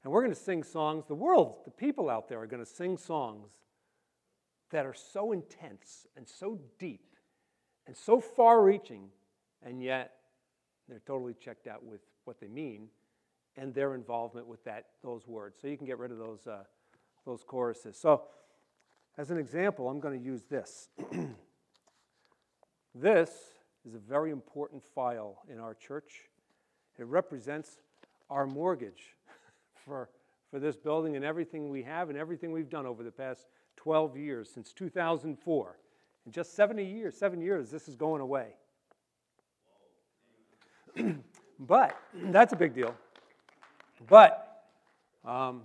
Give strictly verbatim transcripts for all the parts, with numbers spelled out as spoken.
And we're going to sing songs. The world, the people out there are going to sing songs that are so intense and so deep and so far-reaching, and yet they're totally checked out with what they mean and their involvement with that those words. So you can get rid of those uh, those choruses. So as an example, I'm going to use this. This is a very important file in our church. It represents our mortgage for, for this building and everything we have and everything we've done over the past twelve years, since two thousand four. In just seventy years, seven years, this is going away. But that's a big deal. But um,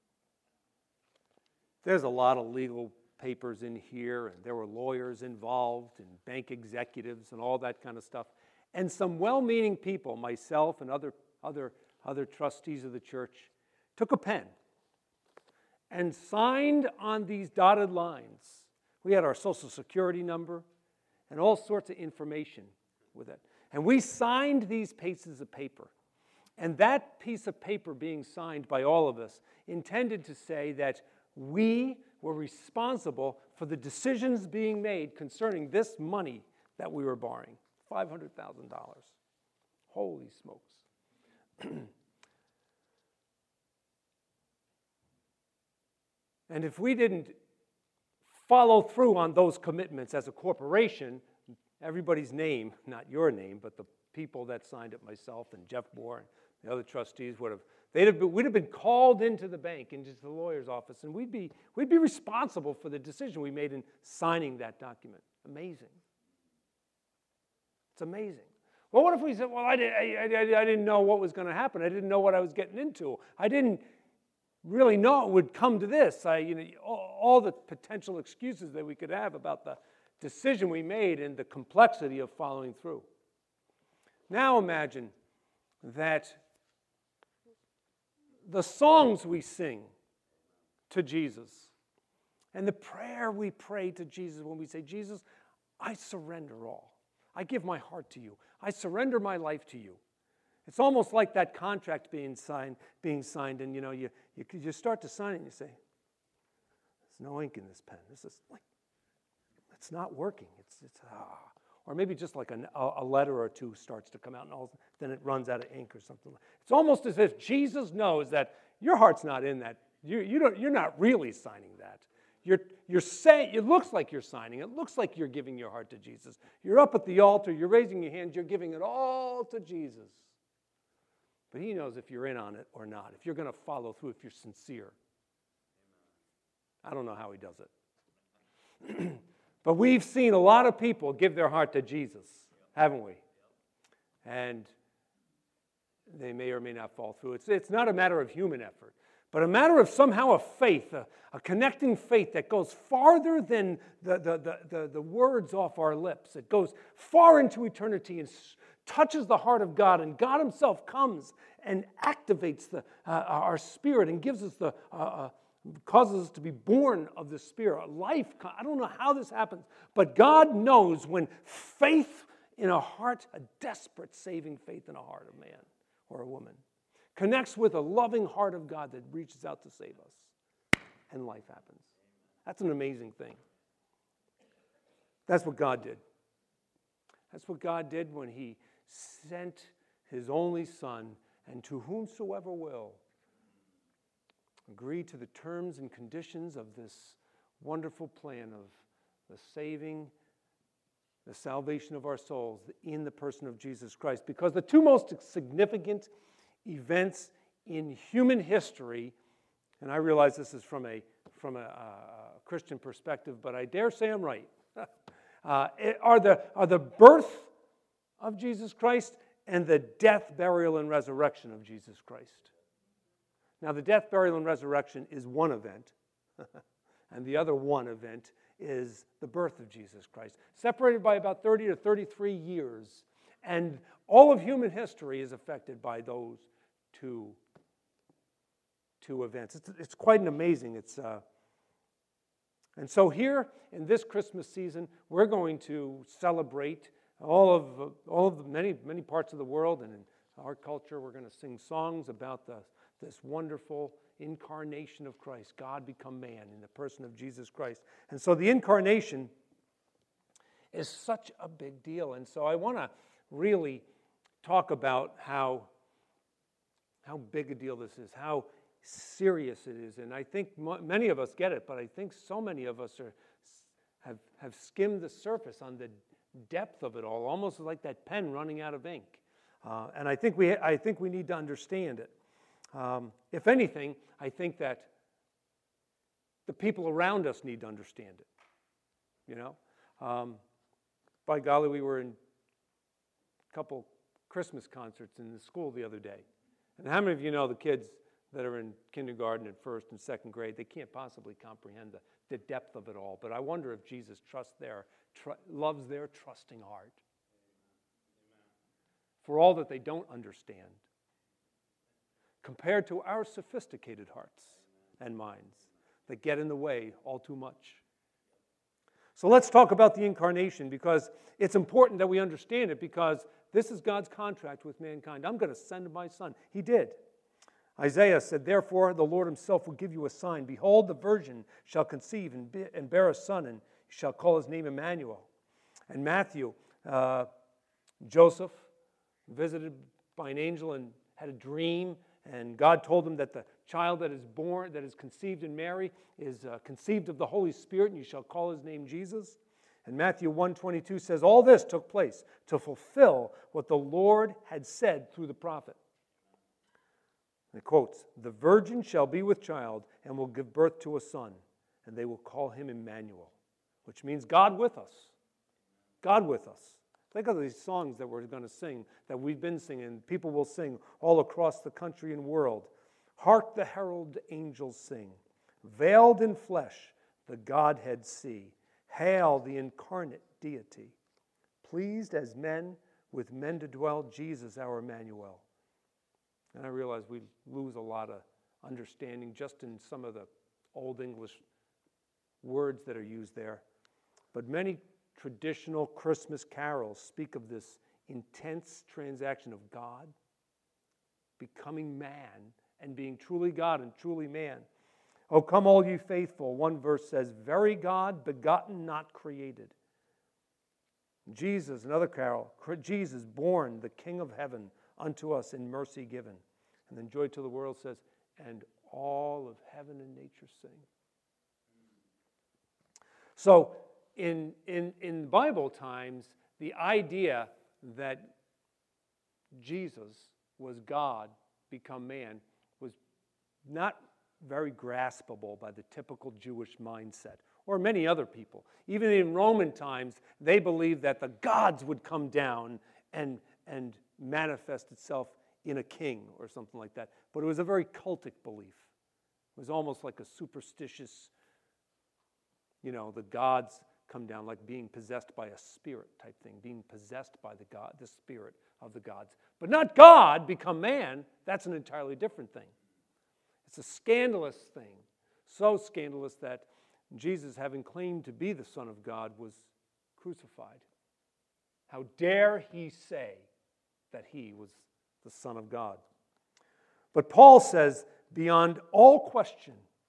there's a lot of legal papers in here, and there were lawyers involved and bank executives and all that kind of stuff. And some well-meaning people, myself and other, other, other trustees of the church, took a pen and signed on these dotted lines. We had our Social Security number and all sorts of information with it. And we signed these pieces of paper. And that piece of paper being signed by all of us intended to say that we were responsible for the decisions being made concerning this money that we were borrowing, five hundred thousand dollars. Holy smokes. And if we didn't follow through on those commitments as a corporation, everybody's name, not your name, but the people that signed it, myself and Jeff Moore and the other trustees would have, they'd have been, we'd have been called into the bank, into the lawyer's office, and we'd be, we'd be responsible for the decision we made in signing that document. Amazing. It's amazing. Well, what if we said, well, I, did, I, I, I didn't know what was going to happen. I didn't know what I was getting into. I didn't really know it would come to this. I, you know, all, all the potential excuses that we could have about the decision we made and the complexity of following through. Now imagine that the songs we sing to Jesus and the prayer we pray to Jesus when we say, Jesus, I surrender all. I give my heart to you. I surrender my life to you. It's almost like that contract being signed, being signed, and you know, you, you you start to sign it and you say, there's no ink in this pen. This is like, it's not working. It's it's ah. Or maybe just like a, a letter or two starts to come out, and all, then it runs out of ink or something. It's almost as if Jesus knows that your heart's not in that. You you don't. You're not really signing that. You're you're saying. It looks like you're signing. It looks like you're giving your heart to Jesus. You're up at the altar. You're raising your hands. You're giving it all to Jesus. But he knows if you're in on it or not, if you're going to follow through, if you're sincere. I don't know how he does it. But we've seen a lot of people give their heart to Jesus, haven't we? And they may or may not fall through. It's, it's not a matter of human effort, but a matter of somehow a faith, a, a connecting faith that goes farther than the, the, the, the, the words off our lips. It goes far into eternity and touches the heart of God, and God himself comes and activates the, uh, our spirit and gives us the, uh, uh, causes us to be born of the Spirit. Life, I don't know how this happens, but God knows when faith in a heart, a desperate saving faith in a heart of man or a woman, connects with a loving heart of God that reaches out to save us, and life happens. That's an amazing thing. That's what God did. That's what God did when he sent his only Son, and to whomsoever will agree to the terms and conditions of this wonderful plan of the saving, the salvation of our souls in the person of Jesus Christ. Because the two most significant events in human history, and I realize this is from a from a, a Christian perspective, but I dare say I'm right, uh, are the are the birth of Jesus Christ and the death, burial, and resurrection of Jesus Christ. Now, the death, burial, and resurrection is one event, and the other one event is the birth of Jesus Christ, separated by about thirty to thirty-three years, and all of human history is affected by those two, two events. It's, it's quite an amazing. It's uh, and so here in this Christmas season, we're going to celebrate all of all of the many many parts of the world, and in our culture, we're going to sing songs about the. the this wonderful incarnation of Christ, God become man in the person of Jesus Christ. And so the incarnation is such a big deal. And so I want to really talk about how, how big a deal this is, how serious it is. And I think m- many of us get it, but I think so many of us are, have, have skimmed the surface on the depth of it all, almost like that pen running out of ink. Uh, and I think we, I think we need to understand it. Um, if anything, I think that the people around us need to understand it. You know, um, by golly, we were in a couple Christmas concerts in the school the other day. And how many of you know the kids that are in kindergarten and first and second grade, they can't possibly comprehend the, the depth of it all. But I wonder if Jesus trusts their, tr- loves their trusting heart for all that they don't understand, compared to our sophisticated hearts and minds that get in the way all too much. So let's talk about the incarnation, because it's important that we understand it, because this is God's contract with mankind. I'm going to send my son. He did. Isaiah said, therefore, the Lord himself will give you a sign. Behold, the virgin shall conceive and, be, and bear a son, and shall call his name Emmanuel. And Matthew, uh, Joseph, visited by an angel and had a dream, and God told him that the child that is born, that is conceived in Mary, is uh, conceived of the Holy Spirit, and you shall call his name Jesus. And Matthew one twenty-two says, all this took place to fulfill what the Lord had said through the prophet. And it quotes, the virgin shall be with child and will give birth to a son, and they will call him Emmanuel, which means God with us. God with us. Think of these songs that we're going to sing, that we've been singing, people will sing all across the country and world. Hark the herald angels sing, veiled in flesh, the Godhead see. Hail the incarnate deity, pleased as men with men to dwell, Jesus our Emmanuel. And I realize we lose a lot of understanding just in some of the Old English words that are used there. But many traditional Christmas carols speak of this intense transaction of God becoming man and being truly God and truly man. Oh, come all you faithful, one verse says, very God, begotten, not created. Jesus, another carol, Jesus, born, the King of heaven, unto us in mercy given. And then Joy to the World says, and all of heaven and nature sing. So, in, in, in Bible times, the idea that Jesus was God become man was not very graspable by the typical Jewish mindset, or many other people. Even in Roman times, they believed that the gods would come down and, and manifest itself in a king or something like that. But it was a very cultic belief. It was almost like a superstitious, you know, the gods come down, like being possessed by a spirit type thing, being possessed by the God, the spirit of the gods. But not God become man. That's an entirely different thing. It's a scandalous thing, so scandalous that Jesus, having claimed to be the Son of God, was crucified. How dare he say that he was the Son of God? But Paul says, beyond all question,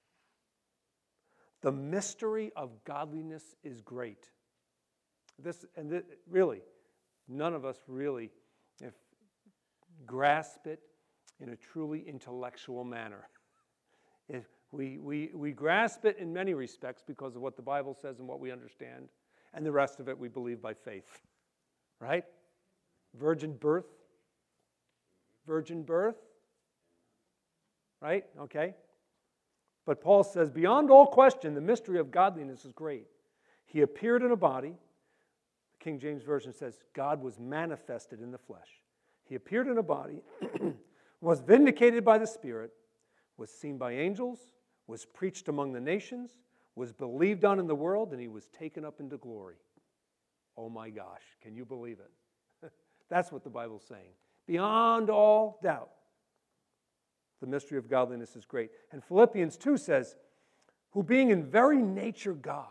the mystery of godliness is great. This and this, really, none of us really if, grasp it in a truly intellectual manner. If we, we, we grasp it in many respects because of what the Bible says and what we understand, and the rest of it we believe by faith. Right? Virgin birth. Virgin birth. Right? Okay. But Paul says, beyond all question, the mystery of godliness is great. He appeared in a body. The King James Version says, God was manifested in the flesh. He appeared in a body, was vindicated by the Spirit, was seen by angels, was preached among the nations, was believed on in the world, and he was taken up into glory. Oh my gosh, can you believe it? That's what the Bible's saying. Beyond all doubt, the mystery of godliness is great. And Philippians two says, who being in very nature God,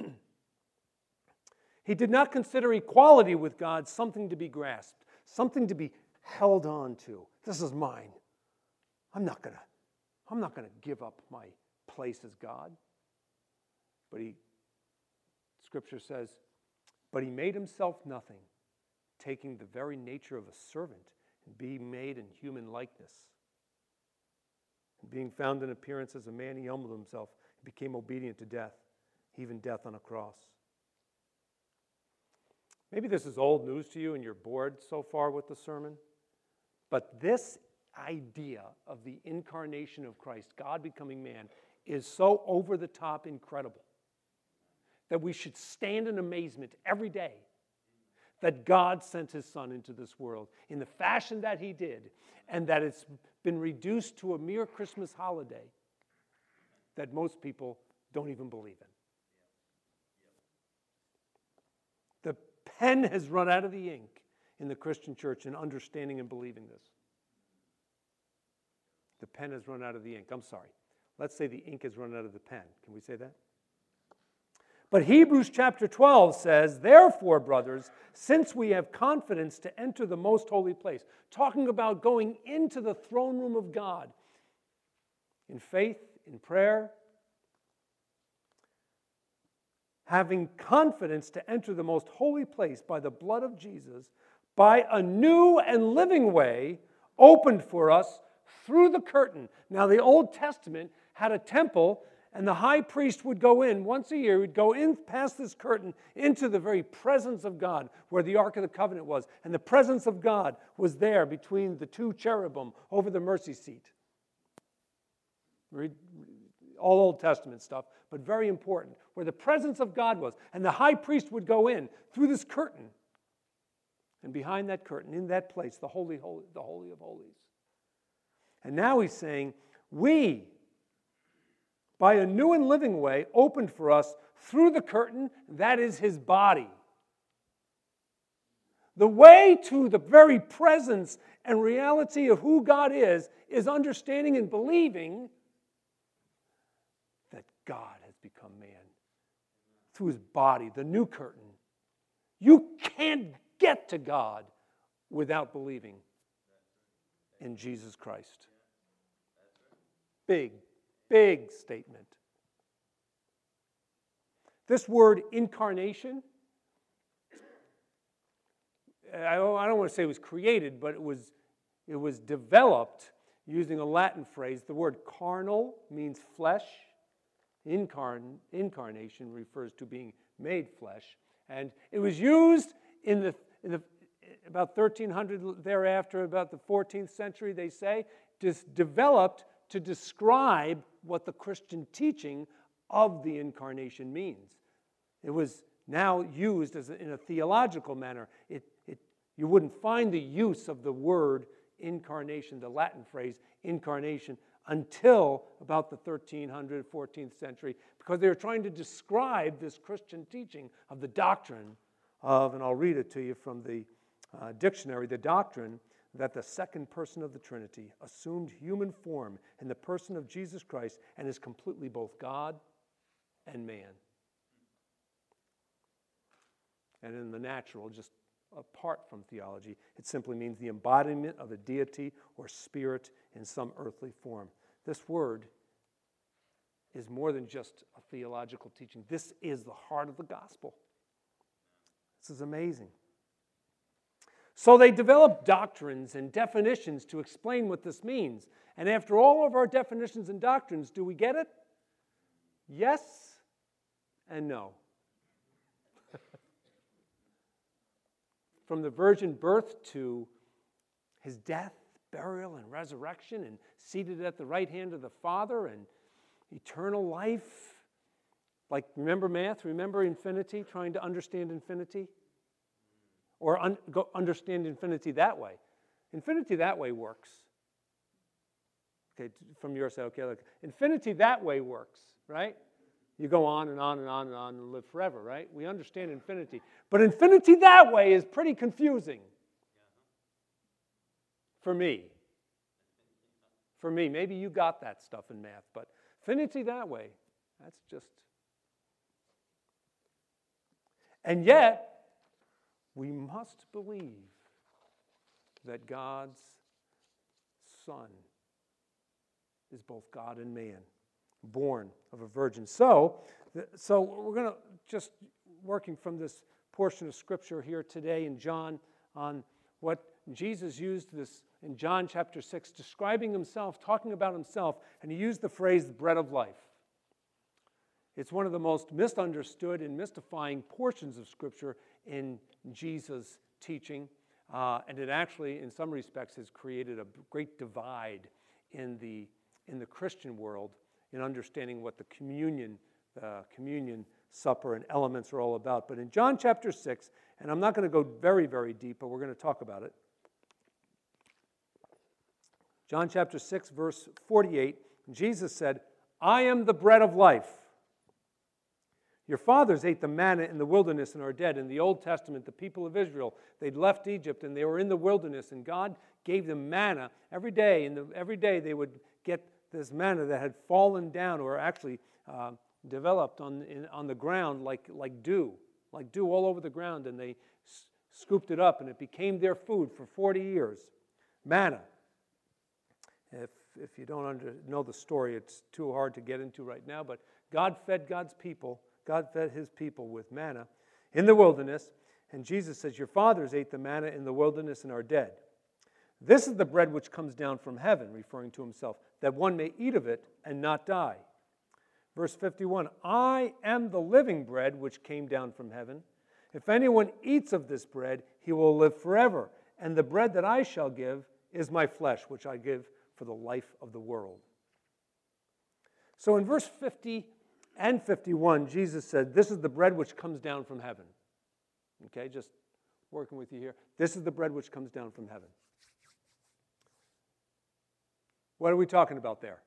he did not consider equality with God something to be grasped, something to be held on to. This is mine. I'm not going to I'm not going to give up my place as God. But he, Scripture says, but he made himself nothing, taking the very nature of a servant and being made in human likeness. And being found in appearance as a man, he humbled himself and became obedient to death, even death on a cross. Maybe this is old news to you and you're bored so far with the sermon, but this idea of the incarnation of Christ, God becoming man, is so over-the-top incredible that we should stand in amazement every day that God sent his Son into this world in the fashion that he did, and that it's been reduced to a mere Christmas holiday that most people don't even believe in. The pen has run out of the ink in the Christian church in understanding and believing this. The pen has run out of the ink. I'm sorry. Let's say the ink has run out of the pen. Can we say that? But Hebrews chapter twelve says, therefore, brothers, since we have confidence to enter the most holy place, talking about going into the throne room of God in faith, in prayer, having confidence to enter the most holy place by the blood of Jesus, by a new and living way opened for us through the curtain. Now, the Old Testament had a temple, and the high priest would go in once a year. He would go in past this curtain into the very presence of God, where the Ark of the Covenant was. And the presence of God was there between the two cherubim over the mercy seat. Read all Old Testament stuff, but very important, where the presence of God was. And the high priest would go in through this curtain. And behind that curtain, in that place, the holy, holy, the Holy of Holies. And now he's saying, we, by a new and living way, opened for us through the curtain, that is his body. The way to the very presence and reality of who God is, is understanding and believing that God has become man through his body, the new curtain. You can't get to God without believing in Jesus Christ. Big, big statement. This word incarnation, I don't want to say it was created, but it was, it was developed using a Latin phrase. The word carnal means flesh. Incarn, incarnation refers to being made flesh. And it was used in the, in the about thirteen hundred thereafter, about the fourteenth century, they say, just developed to describe what the Christian teaching of the incarnation means. It was now used as a, in a theological manner. It, it, you wouldn't find the use of the word incarnation, the Latin phrase incarnation, until about the thirteen hundred, fourteenth century, because they were trying to describe this Christian teaching of the doctrine of, and I'll read it to you from the uh, dictionary, the doctrine that the second person of the Trinity assumed human form in the person of Jesus Christ and is completely both God and man. And in the natural, just apart from theology, it simply means the embodiment of a deity or spirit in some earthly form. This word is more than just a theological teaching. This is the heart of the gospel. This is amazing. So they developed doctrines and definitions to explain what this means. And after all of our definitions and doctrines, do we get it? Yes and no. From the virgin birth to his death, burial, and resurrection, and seated at the right hand of the Father, and eternal life. Like, remember math? Remember infinity? Trying to understand infinity? Or un- go understand infinity that way. Infinity that way works. Okay, from your side, okay, look. Infinity that way works, right? You go on and on and on and on and live forever, right? We understand infinity. But infinity that way is pretty confusing. For me. For me. Maybe you got that stuff in math, but infinity that way, that's just... And yet, we must believe that God's Son is both God and man, born of a virgin. So, so we're going to just working from this portion of Scripture here today in John on what Jesus used this in John chapter six, describing himself, talking about himself, and he used the phrase bread of life. It's one of the most misunderstood and mystifying portions of Scripture in Jesus' teaching, uh, and it actually, in some respects, has created a great divide in the in the Christian world in understanding what the communion, uh, communion supper and elements are all about. But in John chapter six, and I'm not going to go very, very deep, but we're going to talk about it. John chapter six, verse forty-eight, Jesus said, "I am the bread of life. Your fathers ate the manna in the wilderness and are dead." In the Old Testament, the people of Israel, they'd left Egypt and they were in the wilderness, and God gave them manna every day. And the, every day they would get this manna that had fallen down, or actually uh, developed on in, on the ground like, like dew, like dew all over the ground, and they s- scooped it up, and it became their food for forty years. Manna. If, if you don't under, know the story, it's too hard to get into right now, but God fed God's people, God fed his people with manna in the wilderness, and Jesus says, "Your fathers ate the manna in the wilderness and are dead. This is the bread which comes down from heaven," referring to himself, "that one may eat of it and not die." Verse fifty-one, "I am the living bread which came down from heaven. If anyone eats of this bread, he will live forever. And the bread that I shall give is my flesh, which I give for the life of the world." So in verse fifty and fifty-one, Jesus said, "This is the bread which comes down from heaven." Okay, just working with you here. This is the bread which comes down from heaven. What are we talking about there?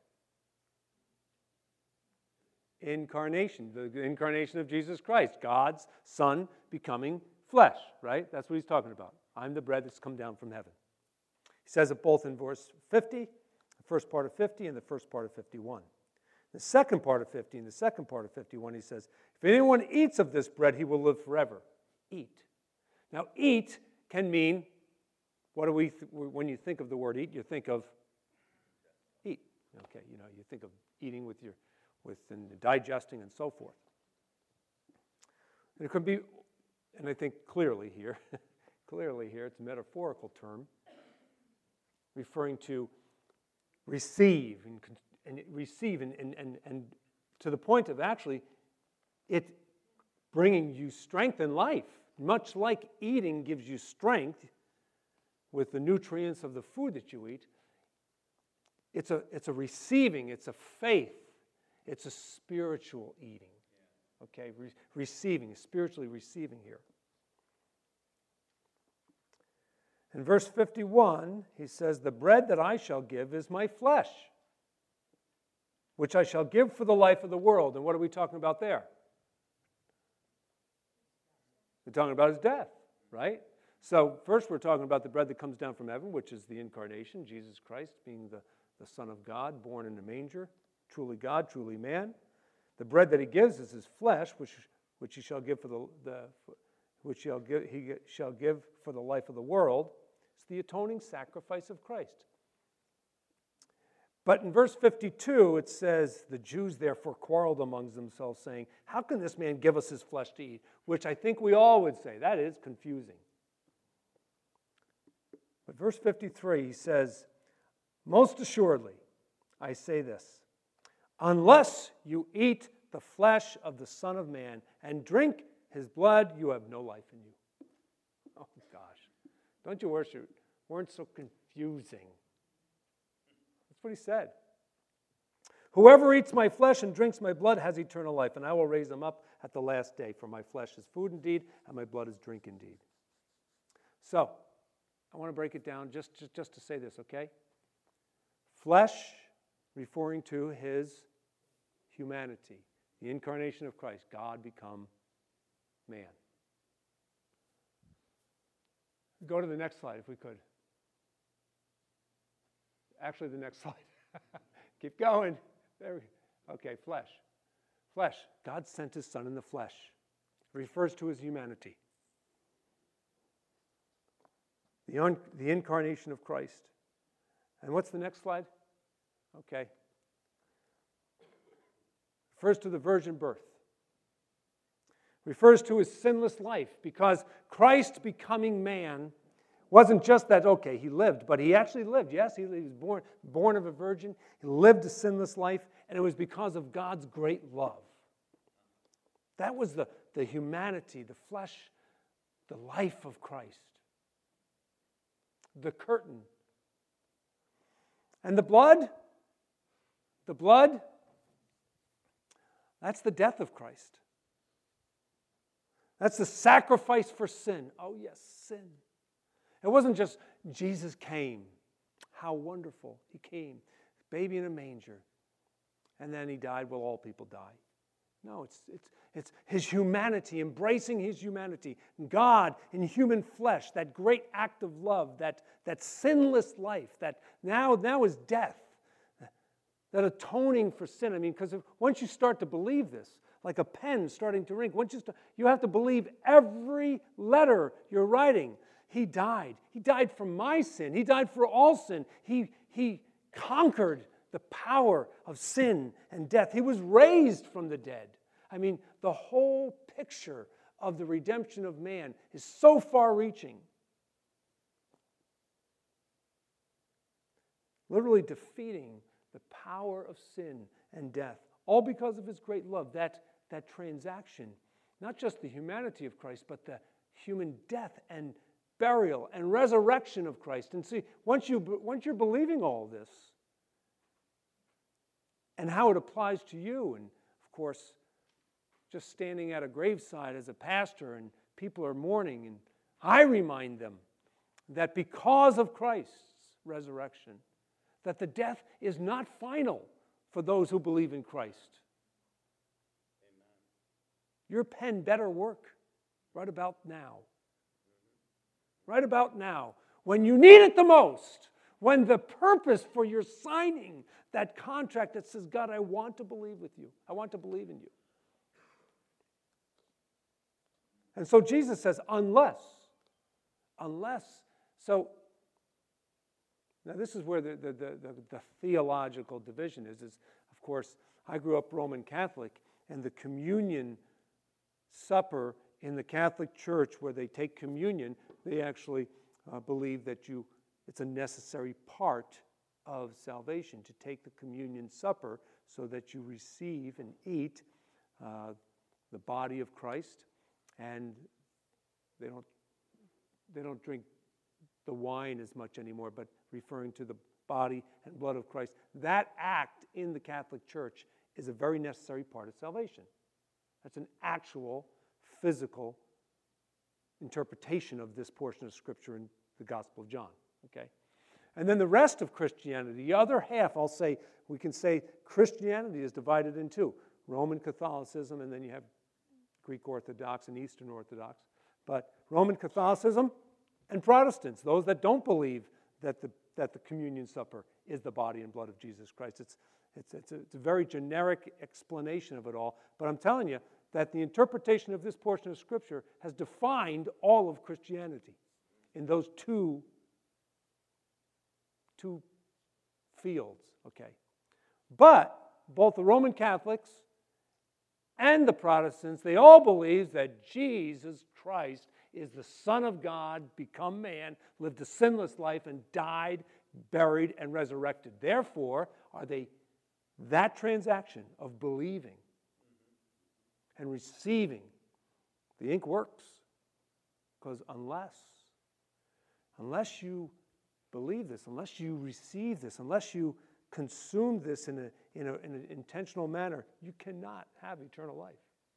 Incarnation, the incarnation of Jesus Christ, God's Son becoming flesh, right? That's what he's talking about. I'm the bread that's come down from heaven. He says it both in verse fifty, the first part of fifty, and the first part of fifty-one. The second part of fifty and the second part of fifty-one, he says, "If anyone eats of this bread, he will live forever." Eat. Now, eat can mean, what do we, th- when you think of the word eat, you think of eat. Okay, you know, you think of eating with your, with and digesting and so forth. And it could be, and I think clearly here, clearly here, it's a metaphorical term referring to receive and, and receive and, and, and, and to the point of actually it bringing you strength in life. Much like eating gives you strength with the nutrients of the food that you eat, it's a, it's a receiving, it's a faith, it's a spiritual eating. Okay, Re- receiving, spiritually receiving here. In verse fifty-one, he says, "The bread that I shall give is my flesh, which I shall give for the life of the world." And what are we talking about there? We're talking about his death, right? So first we're talking about the bread that comes down from heaven, which is the incarnation, Jesus Christ being the, the Son of God, born in a manger, truly God, truly man. The bread that he gives is his flesh, which which he shall give for the, the which shall give, he shall give for the life of the world. It's the atoning sacrifice of Christ. But in verse fifty-two, it says, "The Jews therefore quarreled among themselves, saying, 'How can this man give us his flesh to eat?'" Which I think we all would say, that is confusing. But verse fifty-three, he says, "Most assuredly, I say this, unless you eat the flesh of the Son of Man and drink his blood, you have no life in you." Oh, gosh. Don't you wish it weren't so confusing? That's what he said. "Whoever eats my flesh and drinks my blood has eternal life, and I will raise him up at the last day. For my flesh is food indeed, and my blood is drink indeed." So, I want to break it down just, just, just to say this, okay? Flesh, referring to his humanity, the incarnation of Christ, God become man. Go to the next slide, if we could. Actually, the next slide. Keep going. There we go. Okay, flesh. Flesh. God sent his Son in the flesh. It refers to his humanity. The, un- the incarnation of Christ. And what's the next slide? Okay. refers to the virgin birth. Refers to his sinless life, because Christ becoming man wasn't just that, okay, he lived, but he actually lived. Yes, he, he was born, born of a virgin. He lived a sinless life, and it was because of God's great love. That was the, the humanity, the flesh, the life of Christ. The curtain. And the blood, the blood, that's the death of Christ. That's the sacrifice for sin. Oh yes, sin. It wasn't just Jesus came. How wonderful. He came. Baby in a manger. And then he died. Well, all people die. No, it's, it's, it's his humanity, embracing his humanity. God in human flesh, that great act of love, that, that sinless life, that now, now is death, that atoning for sin. I mean, because once you start to believe this, like a pen starting to ink, once you, start, you have to believe every letter you're writing. He died. He died for my sin. He died for all sin. He, he conquered the power of sin and death. He was raised from the dead. I mean, the whole picture of the redemption of man is so far-reaching. Literally defeating the power of sin and death, all because of his great love, that, that transaction, not just the humanity of Christ, but the human death and burial and resurrection of Christ. And see, once, you, once you're believing all this, and how it applies to you, and of course, just standing at a graveside as a pastor and people are mourning, and I remind them that because of Christ's resurrection, that the death is not final for those who believe in Christ. Amen. Your pen better work right about now. Right about now, when you need it the most, when the purpose for your signing that contract that says, God, I want to believe with you. I want to believe in you. And so Jesus says, unless, unless, so, now this is where the, the, the, the, the theological division is, is, of course, I grew up Roman Catholic, and the communion supper in the Catholic Church where they take communion, they actually uh, believe that you it's a necessary part of salvation to take the communion supper so that you receive and eat uh, the body of Christ, and they don't they don't drink the wine as much anymore, but referring to the body and blood of Christ. That act in the Catholic Church is a very necessary part of salvation. That's an actual physical interpretation of this portion of Scripture in the Gospel of John. Okay? And then the rest of Christianity, the other half, I'll say, we can say Christianity is divided in two. Roman Catholicism, and then you have Greek Orthodox and Eastern Orthodox. But Roman Catholicism and Protestants, those that don't believe that the, that the communion supper is the body and blood of Jesus Christ. It's, it's, it's, a, it's a very generic explanation of it all. But I'm telling you that the interpretation of this portion of Scripture has defined all of Christianity in those two two fields, okay? But both the Roman Catholics and the Protestants, they all believe that Jesus Christ is the Son of God, become man, lived a sinless life, and died, buried, and resurrected. Therefore, are they that transaction of believing and receiving, the ink works. Because unless, unless you believe this, unless you receive this, unless you consume this in, a, in, a, in an intentional manner, you cannot have eternal life.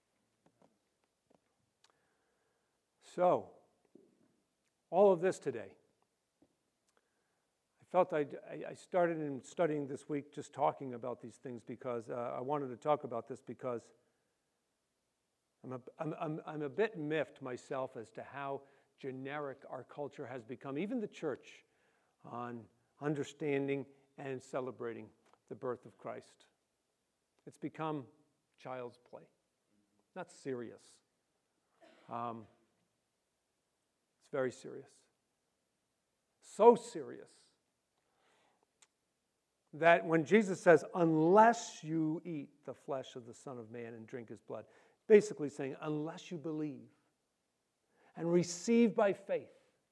So, all of this today, I felt I'd, I started in studying this week just talking about these things because uh, I wanted to talk about this because I'm a, I'm, I'm, I'm a bit miffed myself as to how generic our culture has become, even the church, on understanding and celebrating the birth of Christ. It's become child's play, not serious. Um, it's very serious. So serious that when Jesus says, unless you eat the flesh of the Son of Man and drink his blood, basically saying, unless you believe and receive by faith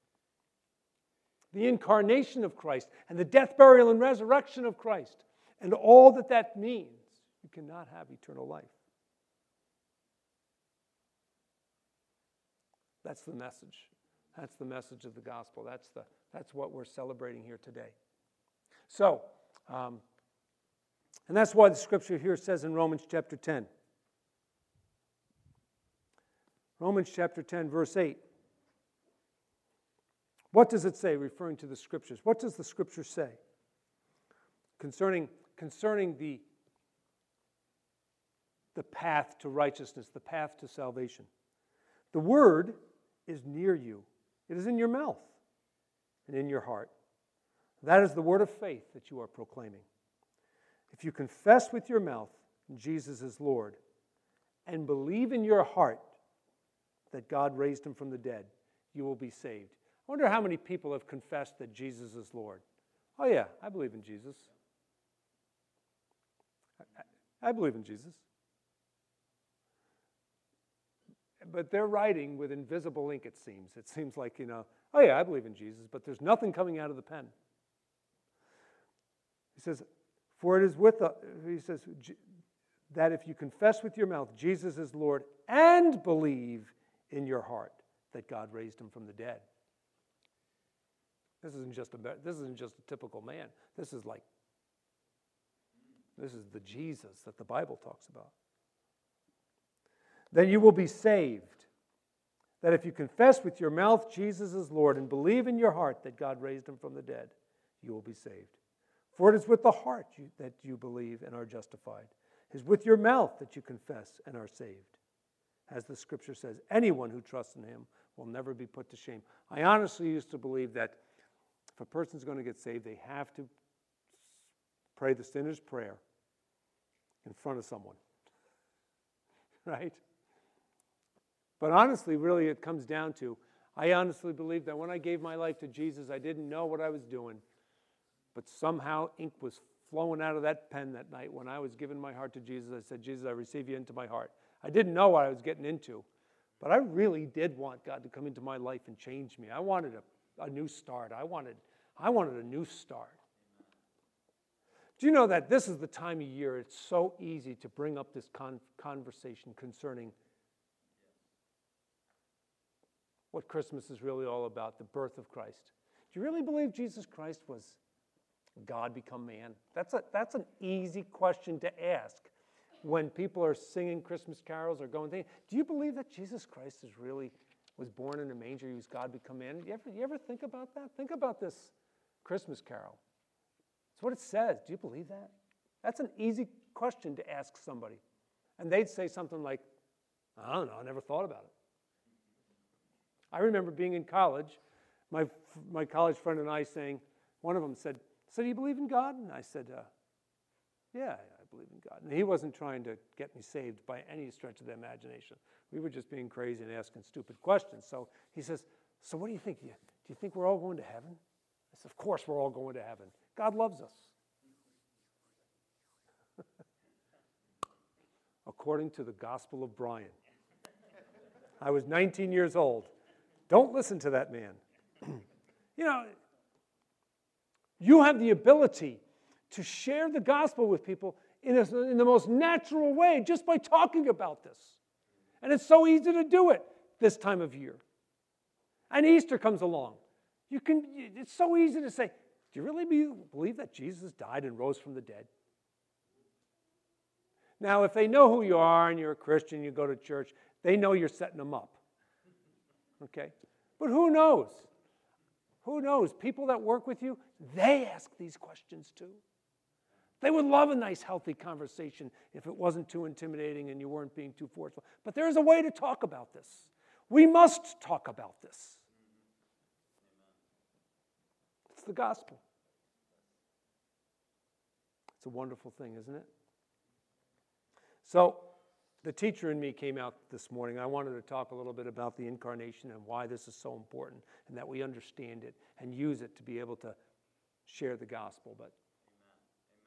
the incarnation of Christ and the death, burial, and resurrection of Christ, and all that that means, you cannot have eternal life. That's the message. That's the message of the gospel. That's, the, that's what we're celebrating here today. So, um, and that's why the scripture here says in Romans chapter ten. Romans chapter ten, verse eight. What does it say, referring to the scriptures? What does the scripture say concerning, concerning the, the path to righteousness, the path to salvation? The word is near you. It is in your mouth and in your heart. That is the word of faith that you are proclaiming. If you confess with your mouth Jesus is Lord and believe in your heart that God raised him from the dead, you will be saved. I wonder how many people have confessed that Jesus is Lord. Oh yeah, I believe in Jesus. I, I believe in Jesus. But they're writing with invisible ink, it seems. It seems like, you know, oh yeah, I believe in Jesus, but there's nothing coming out of the pen. He says, for it is with the, he says, that if you confess with your mouth Jesus is Lord and believe in your heart that God raised him from the dead. This isn't just a, this isn't just a typical man. This is like, this is the Jesus that the Bible talks about. Then you will be saved. That if you confess with your mouth Jesus is Lord and believe in your heart that God raised him from the dead, you will be saved. For it is with the heart you, that you believe and are justified. It is with your mouth that you confess and are saved. As the scripture says, anyone who trusts in him will never be put to shame. I honestly used to believe that if a person's going to get saved, they have to pray the sinner's prayer in front of someone. Right? But honestly, really, it comes down to, I honestly believe that when I gave my life to Jesus, I didn't know what I was doing, but somehow ink was flowing out of that pen that night when I was giving my heart to Jesus. I said, Jesus, I receive you into my heart. I didn't know what I was getting into, but I really did want God to come into my life and change me. I wanted a, a new start. I wanted, I wanted a new start. Do you know that this is the time of year it's so easy to bring up this con- conversation concerning what Christmas is really all about, the birth of Christ? Do you really believe Jesus Christ was God become man? That's a, that's an easy question to ask when people are singing Christmas carols or going, do you believe that Jesus Christ is really was born in a manger, he was God become man? You ever, you ever think about that? Think about this Christmas carol. It's what it says. Do you believe that? That's an easy question to ask somebody. And they'd say something like, I don't know, I never thought about it. I remember being in college, my my college friend and I saying, one of them said, so do you believe in God? And I said, uh, yeah, I believe in God. And he wasn't trying to get me saved by any stretch of the imagination. We were just being crazy and asking stupid questions. So he says, so what do you think? Do you, do you think we're all going to heaven? I said, of course we're all going to heaven. God loves us. According to the Gospel of Brian. I was nineteen years old. Don't listen to that man. You know, you have the ability to share the gospel with people in, a, in the most natural way just by talking about this. And it's so easy to do it this time of year. And Easter comes along. You can. It's so easy to say, do you really be, believe that Jesus died and rose from the dead? Now, if they know who you are and you're a Christian, you go to church, they know you're setting them up. Okay? But who knows? Who knows? People that work with you, they ask these questions too. They would love a nice, healthy conversation if it wasn't too intimidating and you weren't being too forceful. But there is a way to talk about this. We must talk about this. It's the gospel. It's a wonderful thing, isn't it? So, the teacher in me came out this morning. I wanted to talk a little bit about the incarnation and why this is so important and that we understand it and use it to be able to share the gospel. But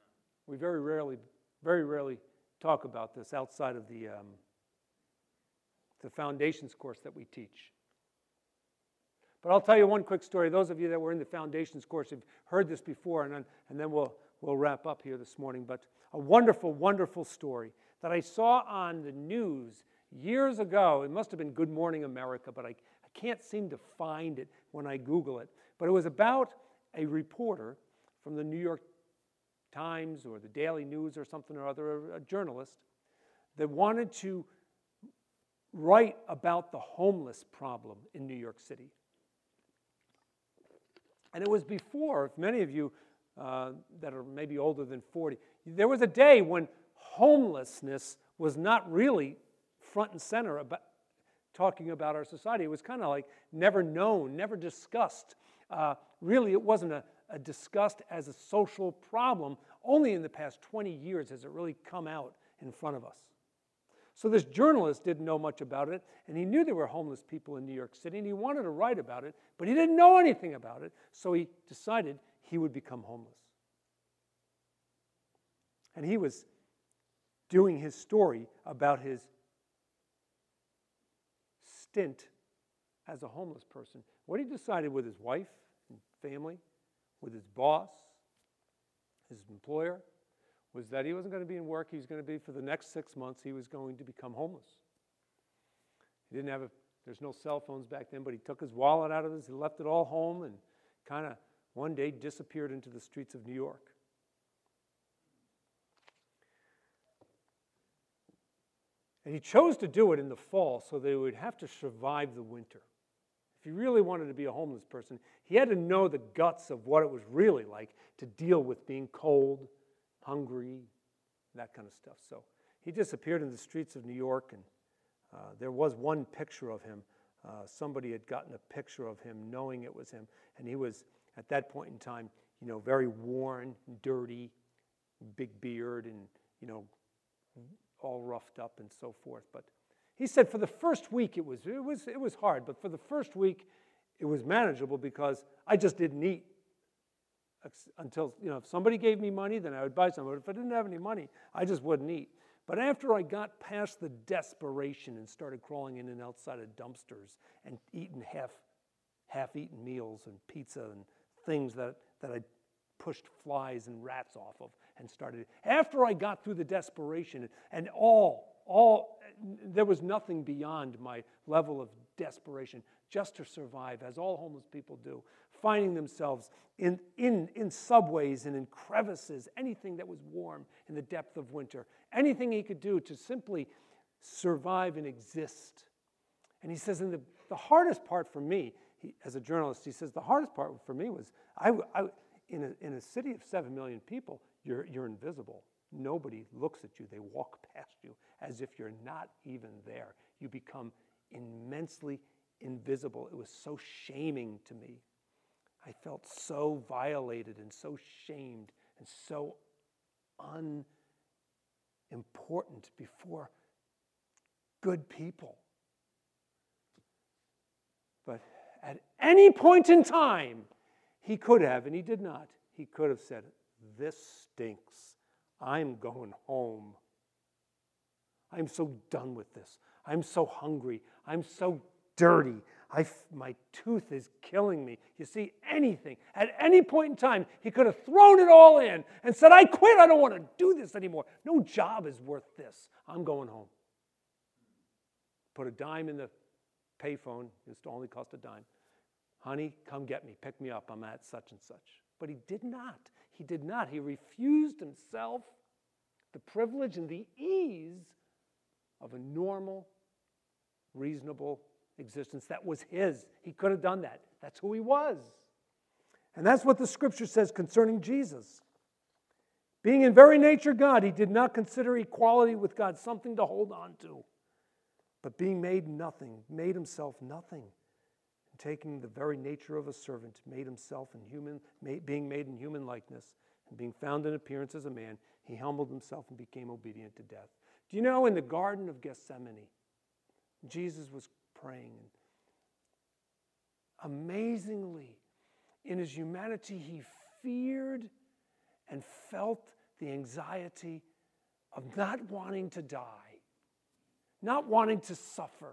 We very rarely, very rarely talk about this outside of the, um, the foundations course that we teach. But I'll tell you one quick story. Those of you that were in the foundations course have heard this before, and then, and then we'll, we'll wrap up here this morning. But a wonderful, wonderful story that I saw on the news years ago. It must have been Good Morning America, but I, I can't seem to find it when I Google it. But it was about a reporter from the New York Times or the Daily News or something or other, a journalist, that wanted to write about the homeless problem in New York City. And it was before, if many of you uh, that are maybe older than forty, there was a day when homelessness was not really front and center about talking about our society. It was kind of like never known, never discussed. Uh, really, it wasn't a, a discussed as a social problem. Only in the past twenty years has it really come out in front of us. So this journalist didn't know much about it, and he knew there were homeless people in New York City, and he wanted to write about it, but he didn't know anything about it, so he decided he would become homeless. And he was doing his story about his stint as a homeless person. What he decided with his wife and family, with his boss, his employer, was that he wasn't going to be in work. He was going to be, for the next six months, he was going to become homeless. He didn't have a, there's no cell phones back then, but he took his wallet out of his, he left it all home, and kind of one day disappeared into the streets of New York. And he chose to do it in the fall so that he would have to survive the winter. If he really wanted to be a homeless person, he had to know the guts of what it was really like to deal with being cold, hungry, that kind of stuff. So he disappeared in the streets of New York, and uh, there was one picture of him. Uh, somebody had gotten a picture of him knowing it was him, and he was, at that point in time, you know, very worn, dirty, big beard, and, you know, all roughed up and so forth. But he said for the first week it was, it was, it was hard, but for the first week it was manageable because I just didn't eat. Until, you know, if somebody gave me money, then I would buy some. But if I didn't have any money, I just wouldn't eat. But after I got past the desperation and started crawling in and outside of dumpsters and eating half, half-eaten meals and pizza and things that, that I pushed flies and rats off of and started, after I got through the desperation and all, all, there was nothing beyond my level of desperation just to survive, as all homeless people do, finding themselves in, in, in subways and in crevices, anything that was warm in the depth of winter, anything he could do to simply survive and exist. And he says, and the, the hardest part for me, he, as a journalist, he says, the hardest part for me was, I, I, in, a, in a city of seven million people, you're, you're invisible. Nobody looks at you. They walk past you as if you're not even there. You become immensely invisible. It was so shaming to me. I felt so violated and so shamed and so unimportant before good people. But at any point in time, he could have, and he did not, he could have said, this stinks. I'm going home. I'm so done with this. I'm so hungry. I'm so dirty. I f- my tooth is killing me. You see, anything, at any point in time, he could have thrown it all in and said, I quit. I don't want to do this anymore. No job is worth this. I'm going home. Put a dime in the payphone. It only cost a dime. Honey, come get me. Pick me up. I'm at such and such. But he did not. He did not. He refused himself the privilege and the ease of a normal, reasonable existence that was his. He could have done that. That's who he was. And that's what the scripture says concerning Jesus. Being in very nature God, he did not consider equality with God something to hold on to. But being made nothing, made himself nothing. And taking the very nature of a servant, made himself in human, made, being made in human likeness, and being found in appearance as a man, he humbled himself and became obedient to death. Do you know in the Garden of Gethsemane, Jesus was praying. And amazingly, in his humanity, he feared and felt the anxiety of not wanting to die, not wanting to suffer,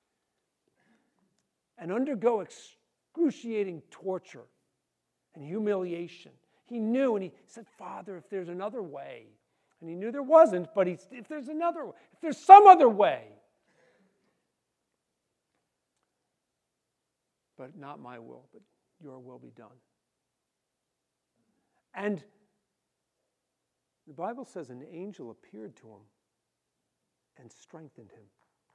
and undergo excruciating torture and humiliation. He knew, and he said, Father, if there's another way. And he knew there wasn't, but he, if there's another way, if there's some other way. But not my will, but your will be done. And the Bible says an angel appeared to him and strengthened him.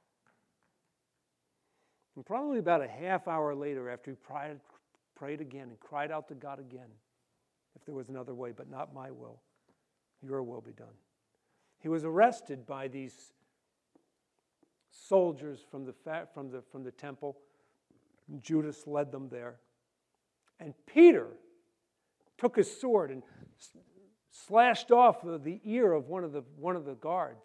And probably about a half hour later, after he prayed, prayed again and cried out to God again, if there was another way, but not my will, your will be done. He was arrested by these soldiers from the, from the, from the temple. Judas led them there. And Peter took his sword and slashed off the ear of one of the, one of the guards.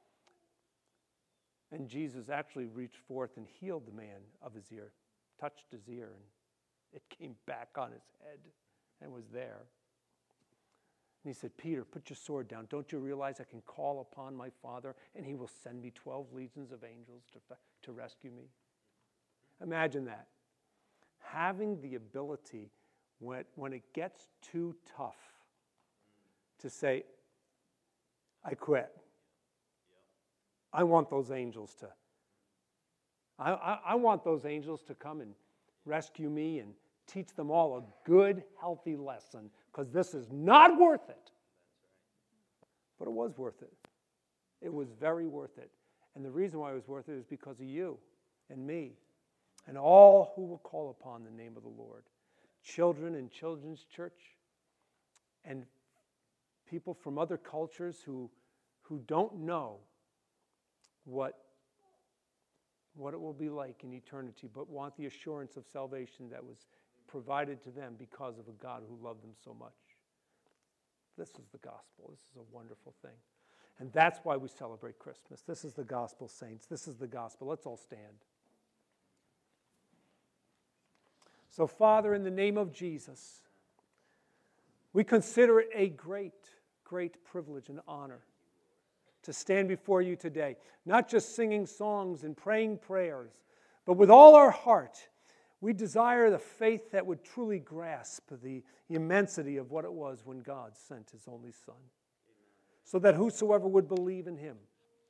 And Jesus actually reached forth and healed the man of his ear, touched his ear, and it came back on his head and was there. And he said, Peter, put your sword down. Don't you realize I can call upon my Father and he will send me twelve legions of angels to, to rescue me? Imagine that. Having the ability when, when it gets too tough to say, I quit. I want those angels to, I, I, I want those angels to come and rescue me and teach them all a good, healthy lesson, because this is not worth it. But it was worth it. It was very worth it. And the reason why it was worth it is because of you and me and all who will call upon the name of the Lord. Children in children's church and people from other cultures who, who don't know what, what it will be like in eternity, but want the assurance of salvation that was provided to them because of a God who loved them so much. This is the gospel. This is a wonderful thing. And that's why we celebrate Christmas. This is the gospel, saints. This is the gospel. Let's all stand. So, Father, in the name of Jesus, we consider it a great, great privilege and honor to stand before you today, not just singing songs and praying prayers, but with all our heart, we desire the faith that would truly grasp the immensity of what it was when God sent his only Son, so that whosoever would believe in him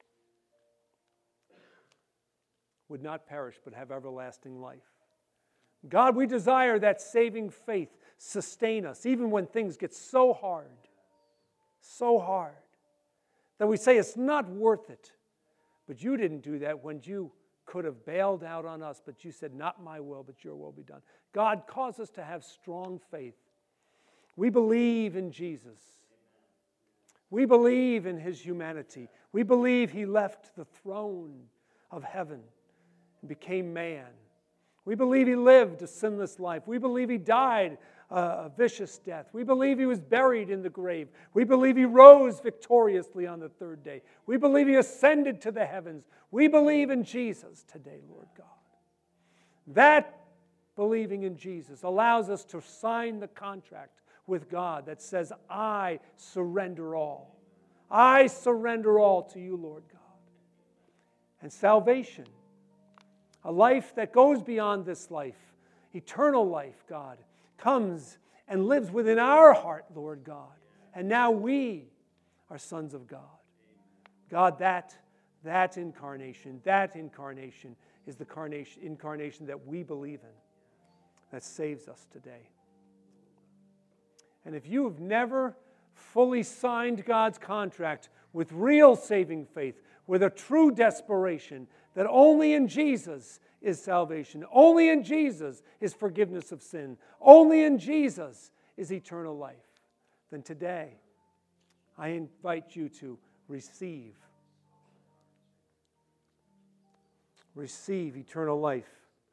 would not perish but have everlasting life. God, we desire that saving faith sustain us, even when things get so hard, so hard, that we say it's not worth it. But you didn't do that when you could have bailed out on us, but you said, not my will, but your will be done. God, cause us to have strong faith. We believe in Jesus. We believe in his humanity. We believe he left the throne of heaven and became man. We believe he lived a sinless life. We believe he died a vicious death. We believe he was buried in the grave. We believe he rose victoriously on the third day. We believe he ascended to the heavens. We believe in Jesus today, Lord God. That believing in Jesus allows us to sign the contract with God that says, I surrender all. I surrender all to you, Lord God. And salvation, a life that goes beyond this life, eternal life, God, comes and lives within our heart, Lord God. And now we are sons of God. God, that, that incarnation, that incarnation is the carnation, incarnation that we believe in, that saves us today. And if you have never fully signed God's contract with real saving faith, with a true desperation that only in Jesus is salvation, only in Jesus is forgiveness of sin, only in Jesus is eternal life, then today I invite you to receive. Receive eternal life.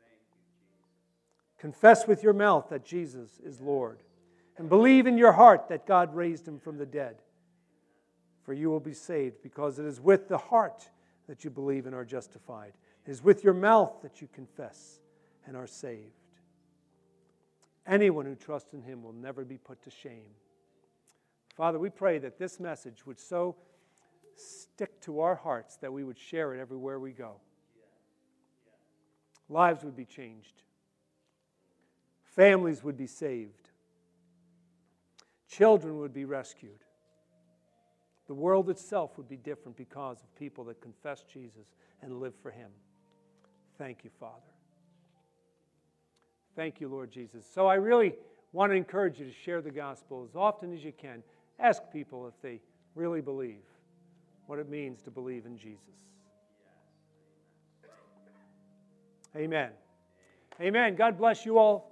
Confess with your mouth that Jesus is Lord, and believe in your heart that God raised him from the dead. For you will be saved, because it is with the heart that you believe and are justified. It is with your mouth that you confess and are saved. Anyone who trusts in him will never be put to shame. Father, we pray that this message would so stick to our hearts that we would share it everywhere we go. Lives would be changed. Families would be saved. Children would be rescued. The world itself would be different because of people that confess Jesus and live for Him. Thank you, Father. Thank you, Lord Jesus. So I really want to encourage you to share the gospel as often as you can. Ask people if they really believe what it means to believe in Jesus. Amen. Amen. God bless you all.